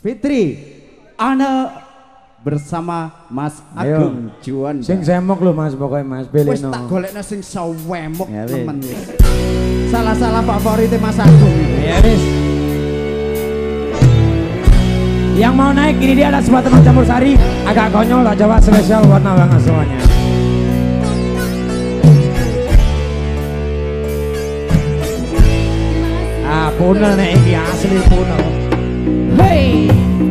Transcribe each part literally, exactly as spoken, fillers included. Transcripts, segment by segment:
Fitri ana bersama Mas Agung Juanda. Sing semok lho Mas pokoknya Mas Beleno. Wis tak golekno sing sewemok ya, temen wis. Salah-salah favorit Mas Agung. Ya wis. Yang mau naik ini dia ada sebuah teman campur sari agak konyol tak Jawa spesial warna banget semuanya. Ah punel nih ini asli punel. Hey.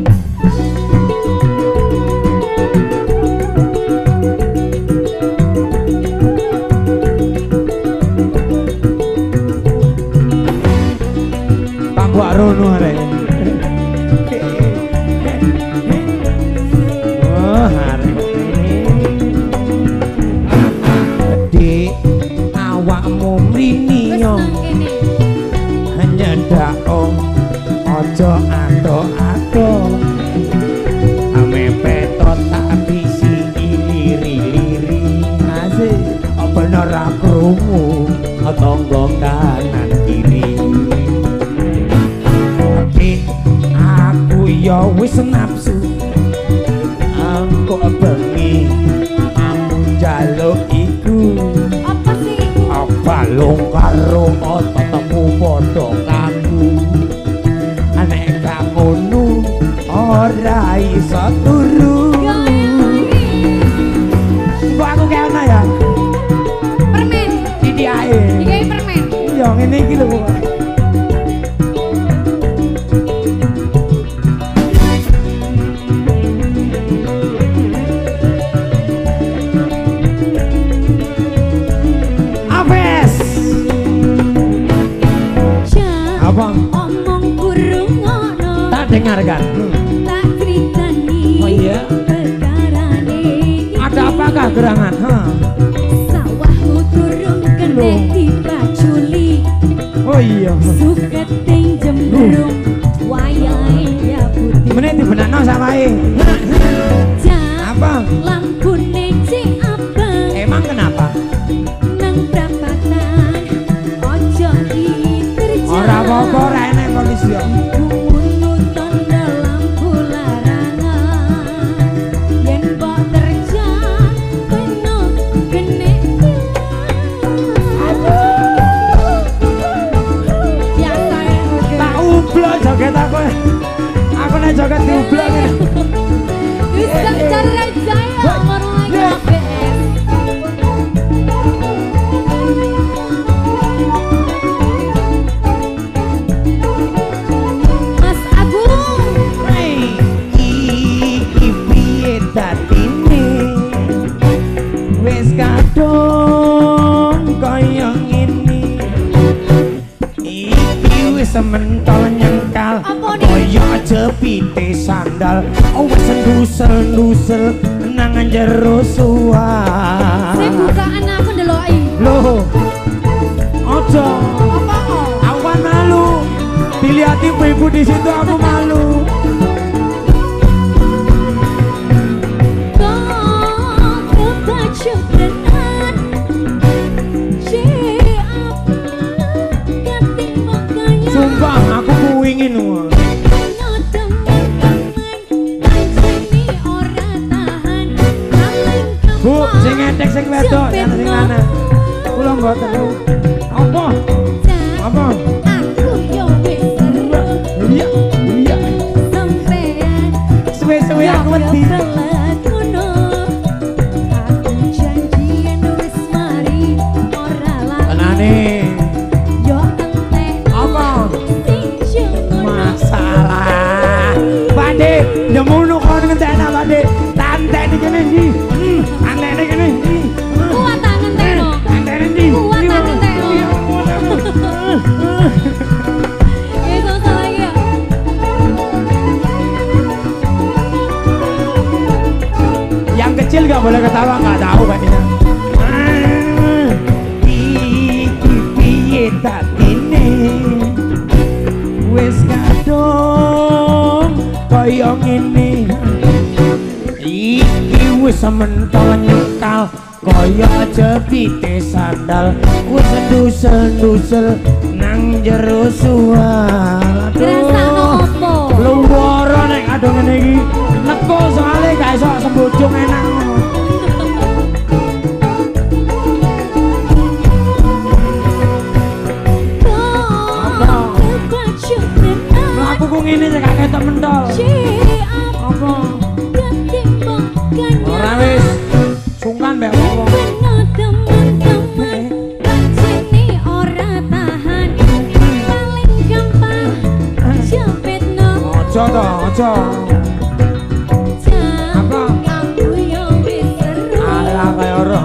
Buat Rono hari oh hari Dik awakmu mrini yo hanya dao ojo ato-ato ame petot tak bisi liri-liri asik bener akrungu tonggo kanan kiri yo wis nafsu aku bengi aku njaluk iku apa sih iku apa karo otot-ototmu padha kaku nek gak ngono ora iso turu kok aku kene ya permen iki ae iki permen yo ngene iki lho dengarkan tak ceritani oh iya perkarane ada apakah gerangan huh? Sawahmu turun kene dipaculi oh iya suketing jembrung wayahe ya putih meneh dibenakno samae apa lampune cek abang emang kenapa nang prapatan ojo diterjang ora apa-apa ora enek polisi yo joget diublak ya bisa cara jaya baru lagi A P S Mas Agung iki piye dadine wis kadung kaya ngene iki wis mentol nyengkal kaya jepite sandal wis ndusel-ndusel nang jero suah saya bukaan aku ndeloki lho aja apa awan malu dilihat ibu-ibu di situ aku malu sumpah aku kuingin Bu, sing ngetek sing wedok, yang sing mana? Kula mboten lho. Apa? Apa? Aku yo wis seru. Iya, iya. Sampean suwe-suwe aku wedi. Aku janjian wis mari ora lali. Tenane. Yo entek apa? sing masalah. Pakde, nyemono kon ngentekna Pakde. Tantek iki kene iki. Antek iki kene iki. Kuat tak ngentekno. Antek iki. Kuat tak ngentekno. Itu salah ya. Yang kecil gak boleh ketawa, gak tahu kayaknya. Iki piye dadine wis kadung kaya ngene. Iki wis mentol nyekal kaya jepite sandal wis ndusel-ndusel nang jero sual. Grasakno opo? Luwara nek tak mendol. Apa? Ora wis. Sungkan mbek wong. Ojo to, ojo. Apa? Alah kaya ora.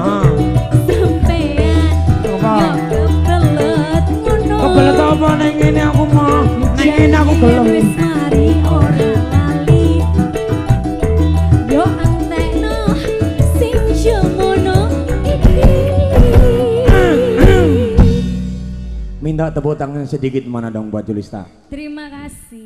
Kebelet apa ning ngene aku mah. Ning ngene aku gelem. Yo antekno sing jemono iki. Minta tepuk tangan sedikit mana dong buat Julista. Terima kasih.